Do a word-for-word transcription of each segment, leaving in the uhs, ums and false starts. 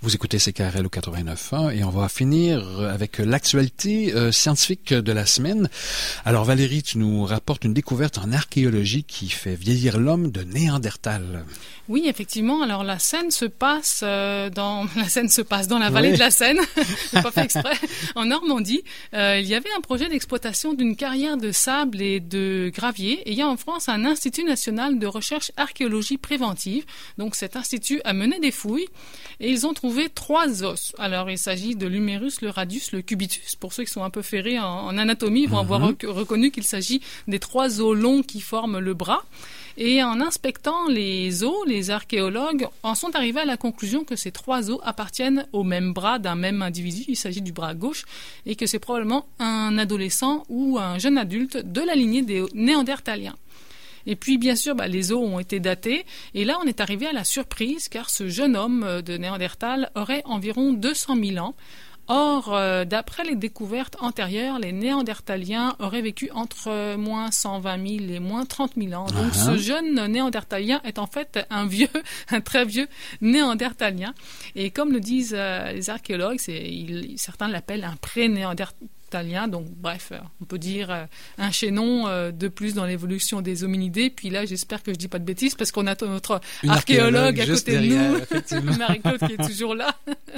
Vous écoutez C K R L au quatre-vingt-neuf point un et on va finir avec l'actualité euh, scientifique de la semaine. Alors Valérie, tu nous rapportes une découverte en archéologie qui fait vieillir l'homme de Néandertal. Oui, effectivement. Alors la Seine se passe euh, dans la Seine se passe dans la vallée oui. de la Seine. J'ai pas fait exprès. En Normandie, euh, il y avait un projet d'exploitation d'une carrière de sable et de gravier. Et il y a en France un Institut national de recherche archéologie préventive. Donc cet institut a mené des fouilles et ils ont trouvé trois os. Alors il s'agit de l'humérus, le radius, le cubitus. Pour ceux qui sont un peu ferrés en, en anatomie, ils vont mm-hmm. avoir rec- reconnu qu'il s'agit des trois os longs qui forment le bras. Et en inspectant les os, les archéologues en sont arrivés à la conclusion que ces trois os appartiennent au même bras d'un même individu. Il s'agit du bras gauche et que c'est probablement un adolescent ou un jeune adulte de la lignée des Néandertaliens. Et puis, bien sûr, bah, les os ont été datés. Et là, on est arrivé à la surprise car ce jeune homme de Néandertal aurait environ deux cent mille ans. Or, euh, d'après les découvertes antérieures, les Néandertaliens auraient vécu entre euh, moins cent vingt mille et moins trente mille ans. Donc, uh-huh. ce jeune Néandertalien est en fait un vieux, un très vieux Néandertalien. Et comme le disent euh, les archéologues, c'est, ils, certains l'appellent un pré-Néandertalien. Donc, bref, on peut dire euh, un chaînon euh, de plus dans l'évolution des hominidés. Puis là, j'espère que je dis pas de bêtises parce qu'on a notre Une archéologue, archéologue à côté derrière, de nous, Marie-Claude qui est toujours là.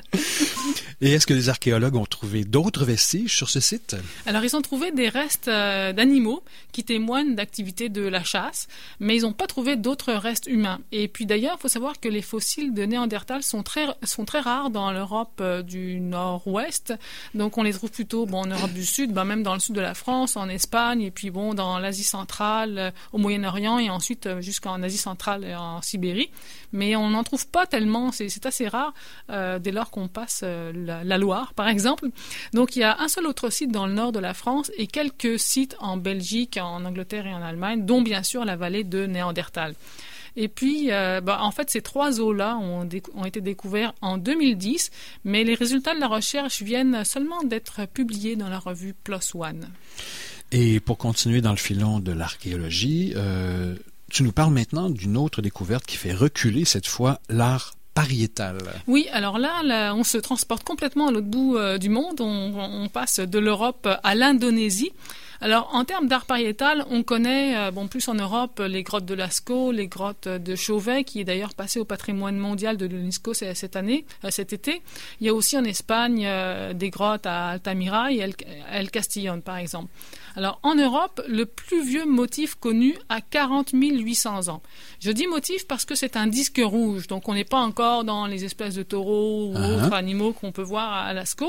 Et est-ce que les archéologues ont trouvé d'autres vestiges sur ce site? Alors, ils ont trouvé des restes euh, d'animaux qui témoignent d'activités de la chasse, mais ils n'ont pas trouvé d'autres restes humains. Et puis d'ailleurs, il faut savoir que les fossiles de Néandertal sont très, sont très rares dans l'Europe euh, du Nord-Ouest. Donc, on les trouve plutôt bon, en Europe du Sud, ben même dans le sud de la France, en Espagne, et puis bon, dans l'Asie centrale, euh, au Moyen-Orient, et ensuite euh, jusqu'en Asie centrale et en Sibérie. Mais on n'en trouve pas tellement, c'est, c'est assez rare euh, dès lors qu'on passe euh, la, la Loire, par exemple. Donc, il y a un seul autre site dans le nord de la France et quelques sites en Belgique, en Angleterre et en Allemagne, dont bien sûr la vallée de Néandertal. Et puis, euh, bah, en fait, ces trois os-là ont, décou- ont été découverts en deux mille dix, mais les résultats de la recherche viennent seulement d'être publiés dans la revue PLOS ONE. Et pour continuer dans le filon de l'archéologie, euh, tu nous parles maintenant d'une autre découverte qui fait reculer cette fois l'art pariétal. Oui, alors là, là, on se transporte complètement à l'autre bout euh, du monde. On, on passe de l'Europe à l'Indonésie. Alors, en termes d'art pariétal, on connaît, euh, bon, plus en Europe, les grottes de Lascaux, les grottes de Chauvet, qui est d'ailleurs passé au patrimoine mondial de l'UNESCO cette année, euh, cet été. Il y a aussi en Espagne euh, des grottes à Altamira et El, El Castillon, par exemple. Alors, en Europe, le plus vieux motif connu a quarante mille huit cents ans. Je dis motif parce que c'est un disque rouge, donc on n'est pas encore dans les espèces de taureaux ou uh-huh. autres animaux qu'on peut voir à Lascaux.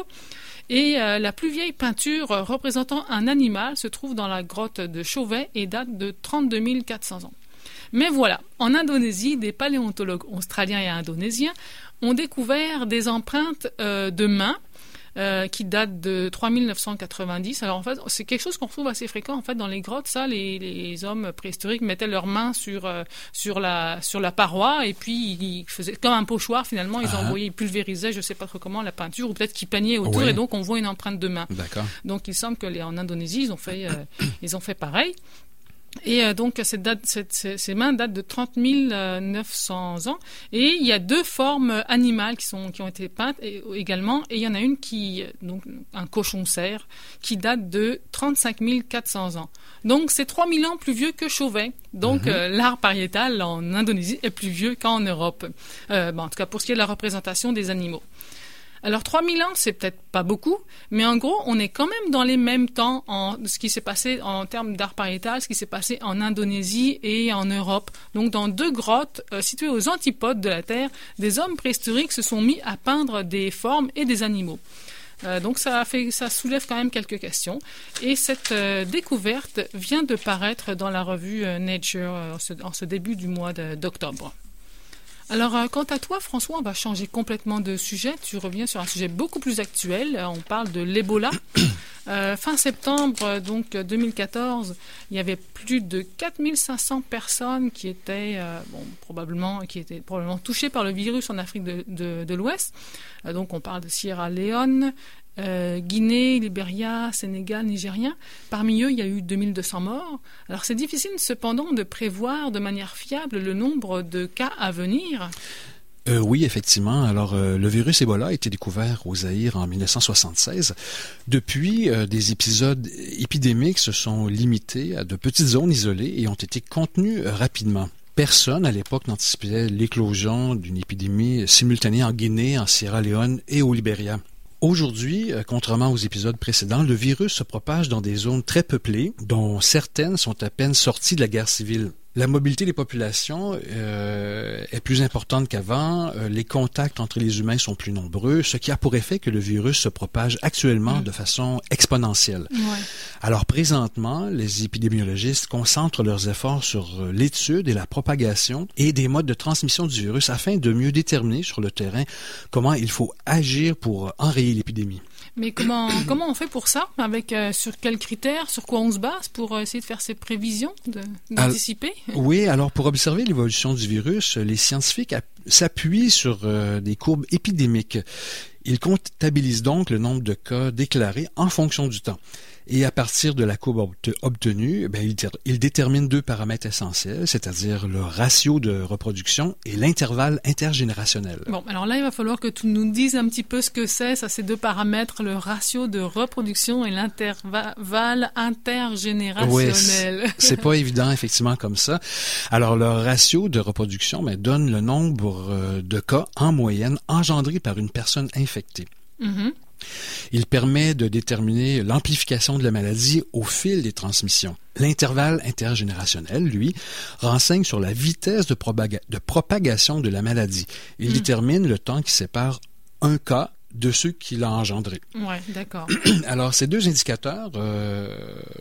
Et euh, la plus vieille peinture représentant un animal se trouve dans la grotte de Chauvet et date de trente-deux mille quatre cents ans. Mais voilà, en Indonésie, des paléontologues australiens et indonésiens ont découvert des empreintes euh, de mains Euh, qui date de trois mille neuf cent quatre-vingt-dix. Alors en fait, c'est quelque chose qu'on retrouve assez fréquent en fait dans les grottes. Ça, les, les hommes préhistoriques mettaient leurs mains sur euh, sur la sur la paroi et puis ils faisaient comme un pochoir finalement. Ils ah. envoyaient, ils pulvérisaient, je sais pas trop comment, la peinture ou peut-être qu'ils peignaient autour oui. et donc on voit une empreinte de main. D'accord. Donc il semble que les, en Indonésie ils ont fait euh, ils ont fait pareil. Et euh, donc, cette date, cette, ces, ces mains datent de trente mille neuf cents ans. Et il y a deux formes animales qui, sont, qui ont été peintes et, également. Et il y en a une qui, donc un cochon-cerf, qui date de trente-cinq mille quatre cents ans. Donc, c'est trois mille ans plus vieux que Chauvet. Donc, mm-hmm. euh, l'art pariétal en Indonésie est plus vieux qu'en Europe. Euh, bon, en tout cas, pour ce qui est de la représentation des animaux. Alors, trois mille ans, c'est peut-être pas beaucoup, mais en gros, on est quand même dans les mêmes temps en ce qui s'est passé en termes d'art pariétal, ce qui s'est passé en Indonésie et en Europe. Donc, dans deux grottes euh, situées aux antipodes de la Terre, des hommes préhistoriques se sont mis à peindre des formes et des animaux. Euh, donc, ça, fait, ça soulève quand même quelques questions. Et cette euh, découverte vient de paraître dans la revue euh, Nature euh, en, ce, en ce début du mois de, d'octobre. Alors, euh, quant à toi, François, on va changer complètement de sujet. Tu reviens sur un sujet beaucoup plus actuel. Euh, on parle de l'Ebola. Euh, fin septembre, donc deux mille quatorze, il y avait plus de quatre mille cinq cents personnes qui étaient, euh, bon, probablement, qui étaient probablement touchées par le virus en Afrique de, de, de l'Ouest. Euh, donc, on parle de Sierra Leone, Euh, Guinée, Libéria, Sénégal, Nigeria. Parmi eux, il y a eu deux mille deux cents morts. Alors, c'est difficile cependant de prévoir de manière fiable le nombre de cas à venir. Euh, oui, effectivement. Alors, euh, le virus Ebola a été découvert au Zaïre en dix-neuf cent soixante-seize. Depuis, euh, des épisodes épidémiques se sont limités à de petites zones isolées et ont été contenus euh, rapidement. Personne à l'époque n'anticipait l'éclosion d'une épidémie simultanée en Guinée, en Sierra Leone et au Libéria. Aujourd'hui, euh, contrairement aux épisodes précédents, le virus se propage dans des zones très peuplées, dont certaines sont à peine sorties de la guerre civile. La mobilité des populations euh, est plus importante qu'avant, euh, les contacts entre les humains sont plus nombreux, ce qui a pour effet que le virus se propage actuellement mmh. de façon exponentielle. Ouais. Alors présentement, les épidémiologistes concentrent leurs efforts sur l'étude et la propagation et des modes de transmission du virus afin de mieux déterminer sur le terrain comment il faut agir pour enrayer l'épidémie. Mais comment comment on fait pour ça? Avec euh, sur quels critères, sur quoi on se base pour euh, essayer de faire ces prévisions, de, d'anticiper? Alors, oui, alors pour observer l'évolution du virus, les scientifiques app- s'appuient sur euh, des courbes épidémiques. Ils comptabilisent donc le nombre de cas déclarés en fonction du temps. Et à partir de la courbe obtenue, ben, il, il détermine deux paramètres essentiels, c'est-à-dire le ratio de reproduction et l'intervalle intergénérationnel. Bon, alors là, il va falloir que tu nous dises un petit peu ce que c'est, ça, ces deux paramètres, le ratio de reproduction et l'intervalle intergénérationnel. Oui, c'est pas évident, effectivement, comme ça. Alors, le ratio de reproduction ben, donne le nombre de cas en moyenne engendrés par une personne infectée. Mm-hmm. Il permet de déterminer l'amplification de la maladie au fil des transmissions. L'intervalle intergénérationnel, lui, renseigne sur la vitesse de, propaga- de propagation de la maladie. Il mmh. détermine le temps qui sépare un cas de ceux qui l'ont engendré. Oui, d'accord. Alors, ces deux indicateurs euh,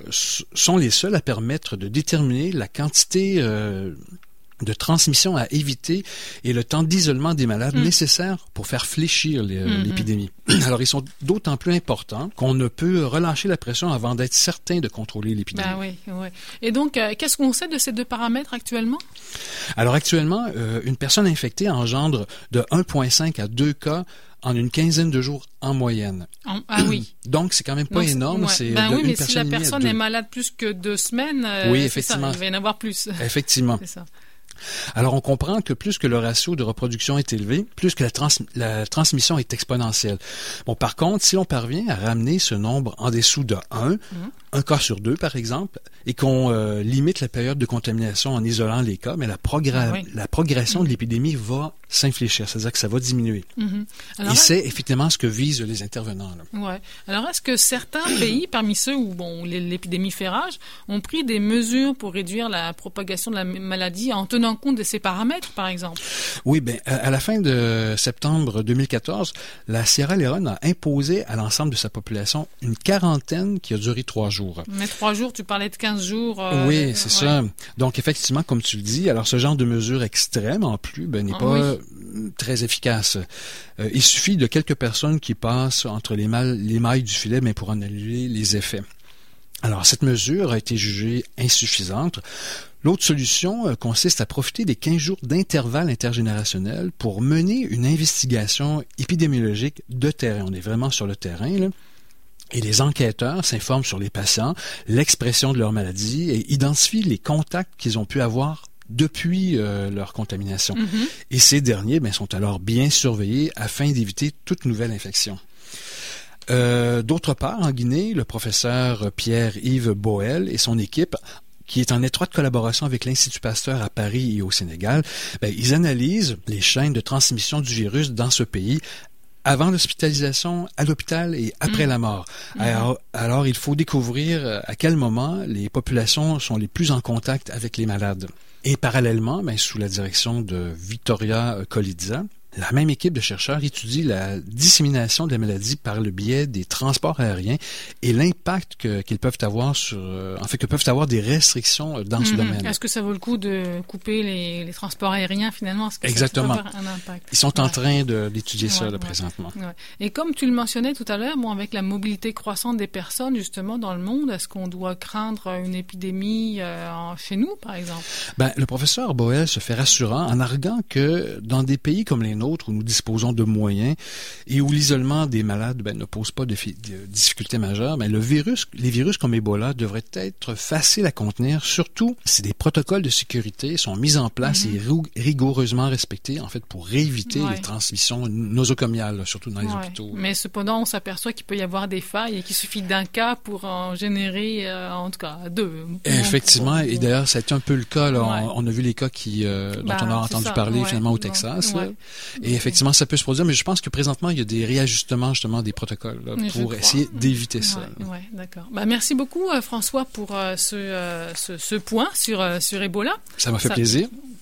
sont les seuls à permettre de déterminer la quantité euh, de transmission à éviter et le temps d'isolement des malades mmh. nécessaires pour faire fléchir les, mmh. l'épidémie. Alors, ils sont d'autant plus importants qu'on ne peut relâcher la pression avant d'être certain de contrôler l'épidémie. Ben oui, oui. Et donc, euh, qu'est-ce qu'on sait de ces deux paramètres actuellement? Alors, actuellement, euh, une personne infectée engendre de un virgule cinq à deux cas en une quinzaine de jours en moyenne. En, ah oui. Donc, c'est quand même pas Donc, énorme. Ouais. C'est ben de oui, une mais si la personne est malade plus que deux semaines, euh, oui, c'est effectivement. ça, il va y en avoir plus. Effectivement. C'est ça. Alors, on comprend que plus que le ratio de reproduction est élevé, plus que la, trans- la transmission est exponentielle. Bon, par contre, si l'on parvient à ramener ce nombre en dessous de un, mmh. un cas sur deux, par exemple, et qu'on euh, limite la période de contamination en isolant les cas, mais la, progra- oui. la progression mmh. de l'épidémie va s'infléchir, c'est-à-dire que ça va diminuer. Mmh. Alors, et c'est effectivement ce que visent les intervenants. Là. Ouais. Alors, est-ce que certains pays, parmi ceux où bon, l'épidémie fait rage, ont pris des mesures pour réduire la propagation de la maladie en tenant compte de ces paramètres, par exemple? Oui, bien, à la fin de septembre deux mille quatorze, la Sierra Leone a imposé à l'ensemble de sa population une quarantaine qui a duré trois jours. Mais trois jours, tu parlais de quinze jours. Euh, oui, c'est ouais. ça. Donc, effectivement, comme tu le dis, alors ce genre de mesure extrême, en plus, ben, n'est ah, pas oui. très efficace. Euh, il suffit de quelques personnes qui passent entre les, mal, les mailles du filet ben, pour en annuler les effets. Alors, cette mesure a été jugée insuffisante. L'autre solution euh, consiste à profiter des quinze jours d'intervalle intergénérationnel pour mener une investigation épidémiologique de terrain. On est vraiment sur le terrain, là. Et les enquêteurs s'informent sur les patients, l'expression de leur maladie et identifient les contacts qu'ils ont pu avoir depuis euh, leur contamination. Mm-hmm. Et ces derniers ben, sont alors bien surveillés afin d'éviter toute nouvelle infection. Euh, d'autre part, en Guinée, le professeur Pierre-Yves Boel et son équipe, qui est en étroite collaboration avec l'Institut Pasteur à Paris et au Sénégal, ben, ils analysent les chaînes de transmission du virus dans ce pays avant l'hospitalisation, à l'hôpital et après mmh. la mort. Mmh. Alors, alors, il faut découvrir à quel moment les populations sont les plus en contact avec les malades. Et parallèlement, ben, sous la direction de Victoria Colizza, la même équipe de chercheurs étudie la dissémination de la maladie par le biais des transports aériens et l'impact que, qu'ils peuvent avoir sur, en fait, que peuvent avoir des restrictions dans mmh. ce domaine. Est-ce que ça vaut le coup de couper les, les transports aériens finalement? Est-ce que Exactement. Ça peut avoir un impact? Ils sont ouais. en train de, d'étudier ouais, ça là, ouais. présentement. Ouais. Et comme tu le mentionnais tout à l'heure, bon, avec la mobilité croissante des personnes justement dans le monde, est-ce qu'on doit craindre une épidémie euh, chez nous, par exemple? Ben, le professeur Boel se fait rassurant en arguant que dans des pays comme les nôtres, nôtre, où nous disposons de moyens et où l'isolement des malades ben, ne pose pas de, fi- de difficultés majeures, ben, le virus, les virus comme Ebola devraient être faciles à contenir, surtout si des protocoles de sécurité sont mis en place mm-hmm. et rou- rigoureusement respectés, en fait, pour éviter ouais. les transmissions nosocomiales, surtout dans les ouais. hôpitaux. Mais cependant, on s'aperçoit qu'il peut y avoir des failles et qu'il suffit d'un cas pour en générer, euh, en tout cas, deux. Effectivement, bon, et d'ailleurs, ça a été un peu le cas. Là, ouais. on, on a vu les cas qui, euh, dont bah, on a entendu ça. parler ouais. finalement au ouais. Texas. Ouais. Et effectivement, ça peut se produire, mais je pense que présentement, il y a des réajustements justement des protocoles là, pour essayer d'éviter ça. Ouais, ouais, d'accord. Bah, merci beaucoup, euh, François, pour euh, ce, euh, ce, ce point sur, euh, sur Ebola. Ça m'a fait ça, plaisir.